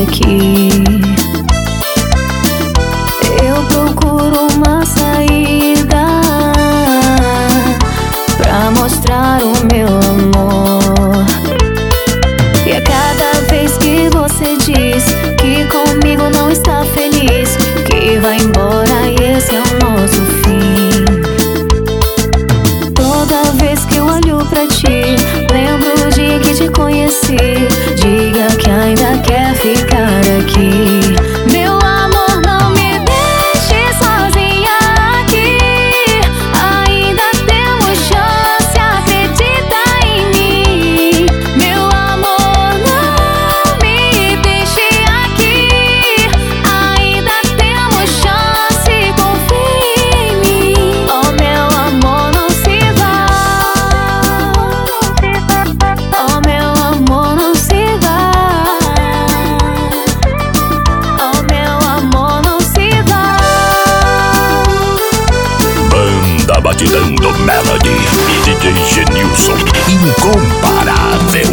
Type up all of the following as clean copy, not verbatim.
aqui. Eu procuro uma saída pra mostrar o meu amor. E a cada vez que você diz que comigo não está feliz, que vai embora e esse é o nosso fim. Toda vez que eu olho pra ti, lembro o dia que te conheci. Diga que ainda quer ficar aqui. Meu amor, não me deixe sozinha aqui. Ainda temos chance, acredita em mim. Meu amor, não me deixe aqui. Ainda temos chance, confia em mim. Oh, meu amor, não se vá. Oh, meu amor, não se vá. Oh, meu amor, não se vá. Banda Batidão do Melody e DJ Genilson. Incomparável,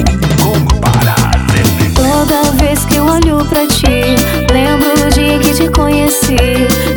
incomparável. Toda vez que eu olho pra ti, lembro o dia que te conheci.